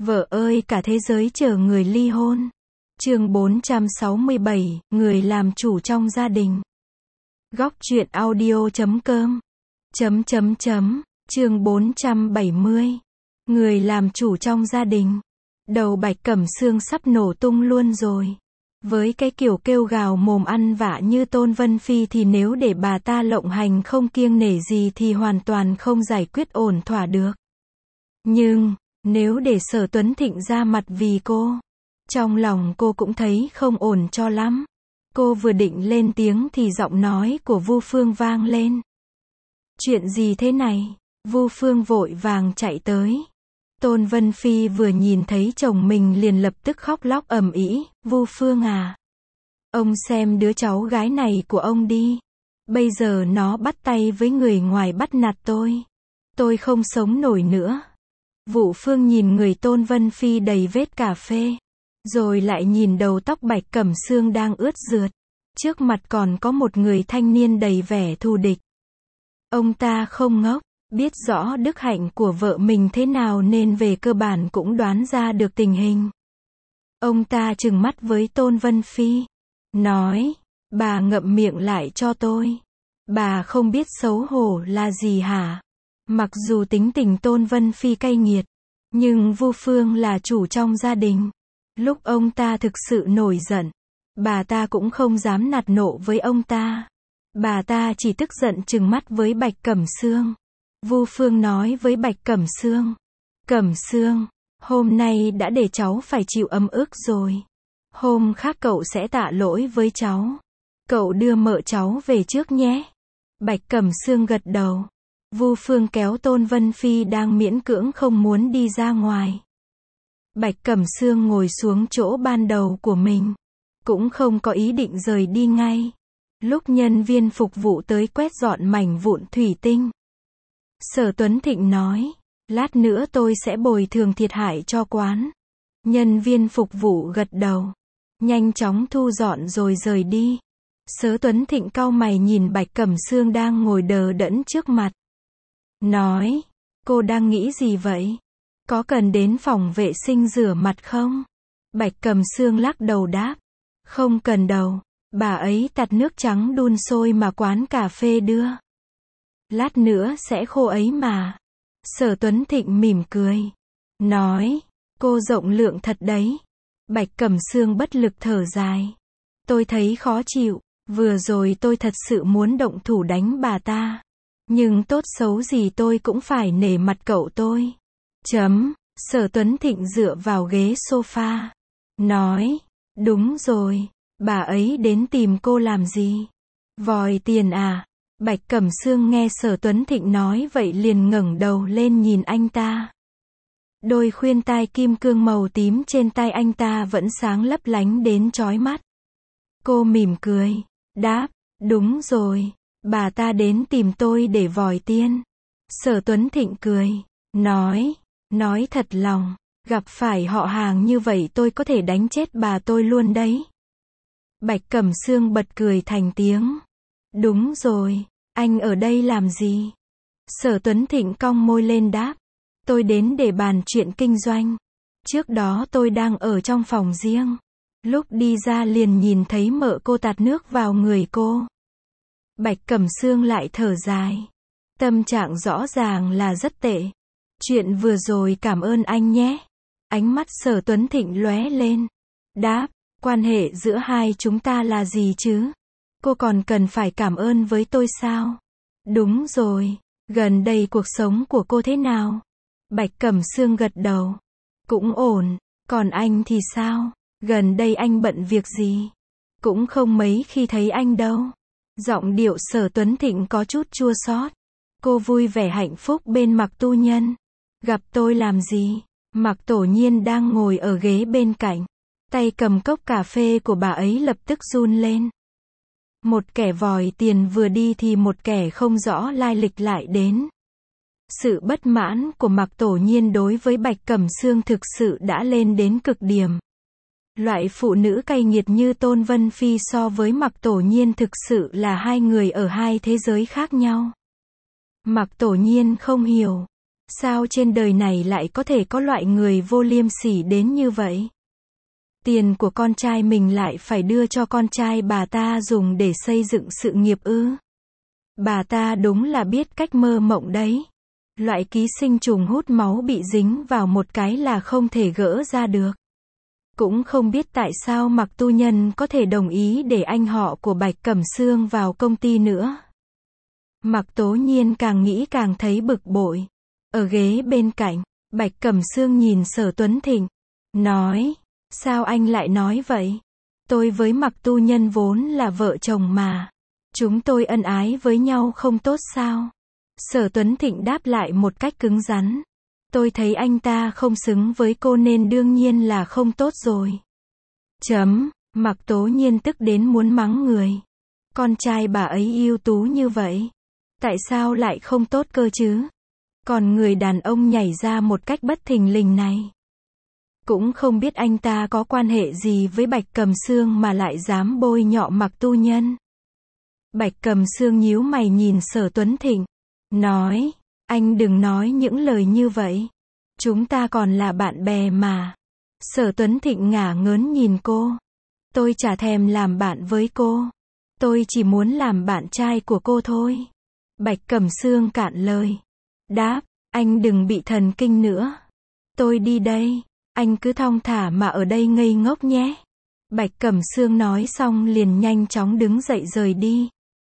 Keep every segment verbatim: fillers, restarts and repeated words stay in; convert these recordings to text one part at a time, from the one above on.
Vợ ơi cả thế giới chờ người ly hôn. Chương bốn trăm sáu mươi bảy, người làm chủ trong gia đình. Góc truyện audio chấm com. Chấm chấm chấm. Chương bốn trăm bảy mươi. Người làm chủ trong gia đình. Đầu Bạch Cẩm Sương sắp nổ tung luôn rồi. Với cái kiểu kêu gào mồm ăn vạ như Tôn Vân Phi thì nếu để bà ta lộng hành không kiêng nể gì thì hoàn toàn không giải quyết ổn thỏa được. Nhưng, nếu để Sở Tuấn Thịnh ra mặt vì cô, trong lòng cô cũng thấy không ổn cho lắm. Cô vừa định lên tiếng thì giọng nói của Vu Phương vang lên. Chuyện gì thế này? Vu Phương vội vàng chạy tới. Tôn Vân Phi vừa nhìn thấy chồng mình liền lập tức khóc lóc ầm ĩ, Vu Phương à, ông xem đứa cháu gái này của ông đi. Bây giờ nó bắt tay với người ngoài bắt nạt tôi. Tôi không sống nổi nữa. Vu Phương nhìn người Tôn Vân Phi đầy vết cà phê, rồi lại nhìn đầu tóc Bạch Cẩm Sương đang ướt rượt. Trước mặt còn có một người thanh niên đầy vẻ thù địch. Ông ta không ngốc, biết rõ đức hạnh của vợ mình thế nào nên về cơ bản cũng đoán ra được tình hình. Ông ta trừng mắt với Tôn Vân Phi, nói, bà ngậm miệng lại cho tôi. Bà không biết xấu hổ là gì hả? Mặc dù tính tình Tôn Vân Phi cay nghiệt, nhưng Vu Phương là chủ trong gia đình. Lúc ông ta thực sự nổi giận, bà ta cũng không dám nạt nộ với ông ta. Bà ta chỉ tức giận trừng mắt với Bạch Cẩm Sương. Vu Phương nói với Bạch Cẩm Sương, Cẩm Sương, hôm nay đã để cháu phải chịu ấm ức rồi. Hôm khác cậu sẽ tạ lỗi với cháu. Cậu đưa mợ cháu về trước nhé. Bạch Cẩm Sương gật đầu. Vu Phương kéo Tôn Vân Phi đang miễn cưỡng không muốn đi ra ngoài. Bạch Cẩm Sương ngồi xuống chỗ ban đầu của mình, cũng không có ý định rời đi ngay. Lúc nhân viên phục vụ tới quét dọn mảnh vụn thủy tinh, Sở Tuấn Thịnh nói, lát nữa tôi sẽ bồi thường thiệt hại cho quán. Nhân viên phục vụ gật đầu, nhanh chóng thu dọn rồi rời đi. Sở Tuấn Thịnh cau mày nhìn Bạch Cẩm Sương đang ngồi đờ đẫn trước mặt. Nói, cô đang nghĩ gì vậy? Có cần đến phòng vệ sinh rửa mặt không? Bạch Cẩm Sương lắc đầu đáp, không cần đâu, bà ấy tạt nước trắng đun sôi mà quán cà phê đưa. Lát nữa sẽ khô ấy mà. Sở Tuấn Thịnh mỉm cười, nói, cô rộng lượng thật đấy. Bạch Cẩm Sương bất lực thở dài. Tôi thấy khó chịu, vừa rồi tôi thật sự muốn động thủ đánh bà ta. Nhưng tốt xấu gì tôi cũng phải nể mặt cậu tôi. Chấm, Sở Tuấn Thịnh dựa vào ghế sofa, nói, đúng rồi, bà ấy đến tìm cô làm gì? Vòi tiền à? Bạch Cẩm Sương nghe Sở Tuấn Thịnh nói vậy liền ngẩng đầu lên nhìn anh ta. Đôi khuyên tai kim cương màu tím trên tay anh ta vẫn sáng lấp lánh đến chói mắt. Cô mỉm cười, đáp, đúng rồi, bà ta đến tìm tôi để vòi tiền. Sở Tuấn Thịnh cười, nói, nói thật lòng, gặp phải họ hàng như vậy tôi có thể đánh chết bà tôi luôn đấy. Bạch Cẩm Sương bật cười thành tiếng. Đúng rồi, anh ở đây làm gì? Sở Tuấn Thịnh cong môi lên đáp, tôi đến để bàn chuyện kinh doanh. Trước đó tôi đang ở trong phòng riêng. Lúc đi ra liền nhìn thấy mợ cô tạt nước vào người cô. Bạch Cẩm Sương lại thở dài. Tâm trạng rõ ràng là rất tệ. Chuyện vừa rồi cảm ơn anh nhé. Ánh mắt Sở Tuấn Thịnh lóe lên. Đáp, quan hệ giữa hai chúng ta là gì chứ? Cô còn cần phải cảm ơn với tôi sao? Đúng rồi, gần đây cuộc sống của cô thế nào? Bạch Cẩm Sương gật đầu. Cũng ổn, còn anh thì sao? Gần đây anh bận việc gì? Cũng không mấy khi thấy anh đâu. Giọng điệu Sở Tuấn Thịnh có chút chua xót. Cô vui vẻ hạnh phúc bên Mạc Tu Nhân. Gặp tôi làm gì? Mạc Tổ Nhiên đang ngồi ở ghế bên cạnh. Tay cầm cốc cà phê của bà ấy lập tức run lên. Một kẻ vòi tiền vừa đi thì một kẻ không rõ lai lịch lại đến. Sự bất mãn của Mạc Tổ Nhiên đối với Bạch Cẩm Sương thực sự đã lên đến cực điểm. Loại phụ nữ cay nghiệt như Tôn Vân Phi so với Mạc Tổ Nhiên thực sự là hai người ở hai thế giới khác nhau. Mạc Tổ Nhiên không hiểu. Sao trên đời này lại có thể có loại người vô liêm sỉ đến như vậy? Tiền của con trai mình lại phải đưa cho con trai bà ta dùng để xây dựng sự nghiệp ư? Bà ta đúng là biết cách mơ mộng đấy. Loại ký sinh trùng hút máu bị dính vào một cái là không thể gỡ ra được. Cũng không biết tại sao Mạc Tu Nhân có thể đồng ý để anh họ của Bạch Cẩm Sương vào công ty nữa. Mạc Tố Nhiên càng nghĩ càng thấy bực bội. Ở ghế bên cạnh, Bạch Cẩm Sương nhìn Sở Tuấn Thịnh, nói, sao anh lại nói vậy? Tôi với Mạc Tu Nhân vốn là vợ chồng mà. Chúng tôi ân ái với nhau không tốt sao? Sở Tuấn Thịnh đáp lại một cách cứng rắn. Tôi thấy anh ta không xứng với cô nên đương nhiên là không tốt rồi. Chấm, Mạc Tố Nhiên tức đến muốn mắng người. Con trai bà ấy ưu tú như vậy. Tại sao lại không tốt cơ chứ? Còn người đàn ông nhảy ra một cách bất thình lình này. Cũng không biết anh ta có quan hệ gì với Bạch Cẩm Sương mà lại dám bôi nhọ Mạc Tu Nhân. Bạch Cẩm Sương nhíu mày nhìn Sở Tuấn Thịnh. Nói, anh đừng nói những lời như vậy. Chúng ta còn là bạn bè mà. Sở Tuấn Thịnh ngả ngớn nhìn cô. Tôi chả thèm làm bạn với cô. Tôi chỉ muốn làm bạn trai của cô thôi. Bạch Cẩm Sương cạn lời. Đáp, anh đừng bị thần kinh nữa. Tôi đi đây. Anh cứ thong thả mà ở đây ngây ngốc nhé. Bạch Cẩm Sương nói xong liền nhanh chóng đứng dậy rời đi.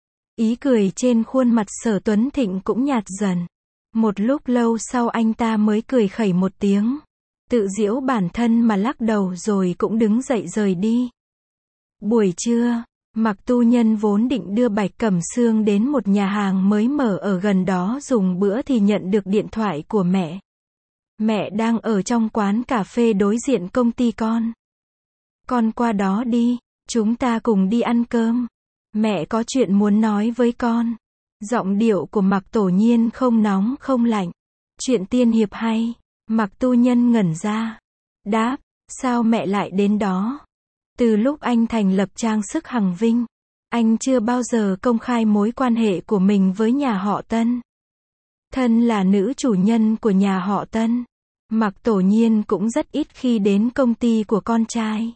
Ý cười trên khuôn mặt Sở Tuấn Thịnh cũng nhạt dần. Một lúc lâu sau anh ta mới cười khẩy một tiếng. Tự giễu bản thân mà lắc đầu rồi cũng đứng dậy rời đi. Buổi trưa, Mạc Tu Nhân vốn định đưa Bạch Cẩm Sương đến một nhà hàng mới mở ở gần đó dùng bữa thì nhận được điện thoại của mẹ. Mẹ đang ở trong quán cà phê đối diện công ty con. Con qua đó đi, chúng ta cùng đi ăn cơm. Mẹ có chuyện muốn nói với con. Giọng điệu của Mạc Tổ Nhiên không nóng không lạnh. Chuyện tiên hiệp hay. Mạc Tu Nhân ngẩn ra. Đáp, sao mẹ lại đến đó? Từ lúc anh thành lập trang sức Hằng Vinh, anh chưa bao giờ công khai mối quan hệ của mình với nhà họ Tân. Thân là nữ chủ nhân của nhà họ Tân, Mạc Tổ Nhiên cũng rất ít khi đến công ty của con trai.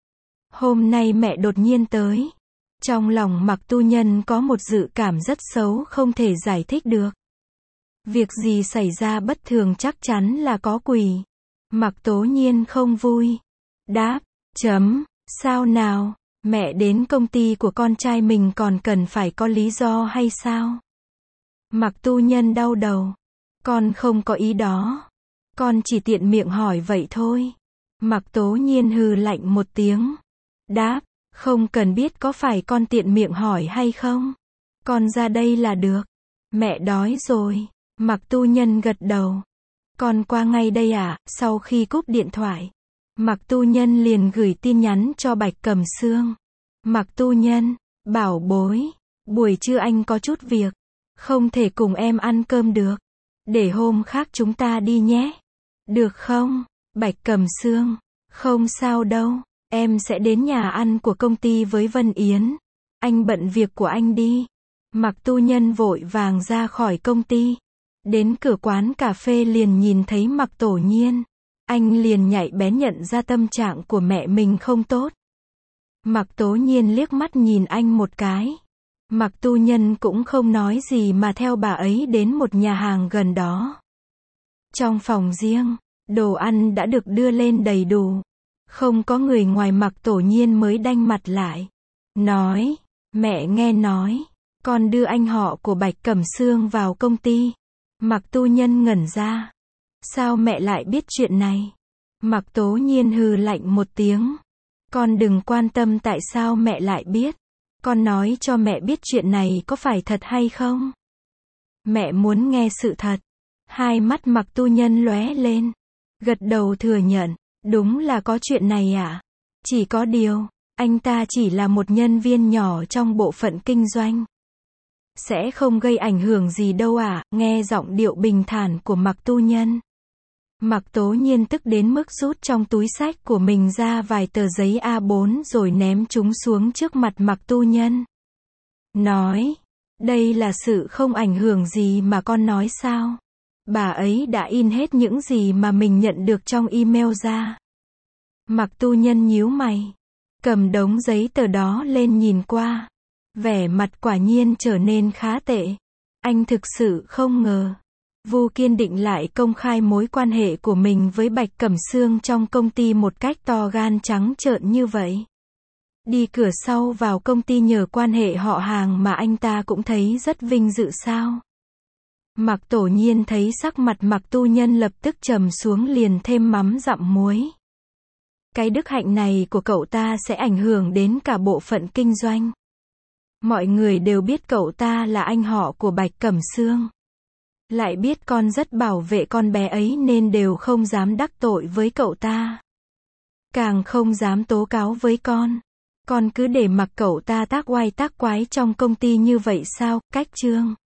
Hôm nay mẹ đột nhiên tới. Trong lòng Mạc Tu Nhân có một dự cảm rất xấu không thể giải thích được. Việc gì xảy ra bất thường chắc chắn là có quỷ. Mạc Tố Nhiên không vui. Đáp, chấm, sao nào, mẹ đến công ty của con trai mình còn cần phải có lý do hay sao? Mạc Tu Nhân đau đầu. Con không có ý đó. Con chỉ tiện miệng hỏi vậy thôi. Mạc Tố Nhiên hừ lạnh một tiếng. Đáp, không cần biết có phải con tiện miệng hỏi hay không. Con ra đây là được. Mẹ đói rồi. Mạc Tu Nhân gật đầu. Con qua ngay đây à? Sau khi cúp điện thoại, Mạc Tu Nhân liền gửi tin nhắn cho Bạch Cẩm Sương. Mạc Tu Nhân, bảo bối, buổi trưa anh có chút việc, không thể cùng em ăn cơm được. Để hôm khác chúng ta đi nhé. Được không? Bạch Cẩm Sương, không sao đâu, em sẽ đến nhà ăn của công ty với Vân Yến. Anh bận việc của anh đi. Mạc Tu Nhân vội vàng ra khỏi công ty. Đến cửa quán cà phê liền nhìn thấy Mạc Tổ Nhiên. Anh liền nhạy bén nhận ra tâm trạng của mẹ mình không tốt. Mạc Tố Nhiên liếc mắt nhìn anh một cái. Mạc Tu Nhân cũng không nói gì mà theo bà ấy đến một nhà hàng gần đó. Trong phòng riêng, đồ ăn đã được đưa lên đầy đủ. Không có người ngoài Mạc Tổ Nhiên mới đanh mặt lại. Nói, mẹ nghe nói, con đưa anh họ của Bạch Cẩm Sương vào công ty. Mạc Tu Nhân ngẩn ra. Sao mẹ lại biết chuyện này? Mạc Tố Nhiên hừ lạnh một tiếng. Con đừng quan tâm tại sao mẹ lại biết. Con nói cho mẹ biết chuyện này có phải thật hay không? Mẹ muốn nghe sự thật. Hai mắt Mạc Tu Nhân lóe lên. Gật đầu thừa nhận. Đúng là có chuyện này à? Chỉ có điều, anh ta chỉ là một nhân viên nhỏ trong bộ phận kinh doanh. Sẽ không gây ảnh hưởng gì đâu à? Nghe giọng điệu bình thản của Mạc Tu Nhân. Mạc Tố Nhiên tức đến mức rút trong túi xách của mình ra vài tờ giấy A bốn rồi ném chúng xuống trước mặt Mạc Tu Nhân. Nói, đây là sự không ảnh hưởng gì mà con nói sao? Bà ấy đã in hết những gì mà mình nhận được trong email ra. Mạc Tu Nhân nhíu mày, cầm đống giấy tờ đó lên nhìn qua. Vẻ mặt quả nhiên trở nên khá tệ. Anh thực sự không ngờ. Vu Kiên Định lại công khai mối quan hệ của mình với Bạch Cẩm Sương trong công ty một cách to gan trắng trợn như vậy. Đi cửa sau vào công ty nhờ quan hệ họ hàng mà anh ta cũng thấy rất vinh dự sao? Mạc Tổ Nhiên thấy sắc mặt Mạc Tu Nhân lập tức trầm xuống liền thêm mắm dặm muối. Cái đức hạnh này của cậu ta sẽ ảnh hưởng đến cả bộ phận kinh doanh. Mọi người đều biết cậu ta là anh họ của Bạch Cẩm Sương. Lại biết con rất bảo vệ con bé ấy nên đều không dám đắc tội với cậu ta. Càng không dám tố cáo với con. Con cứ để mặc cậu ta tác oai tác quái trong công ty như vậy sao? Cách chương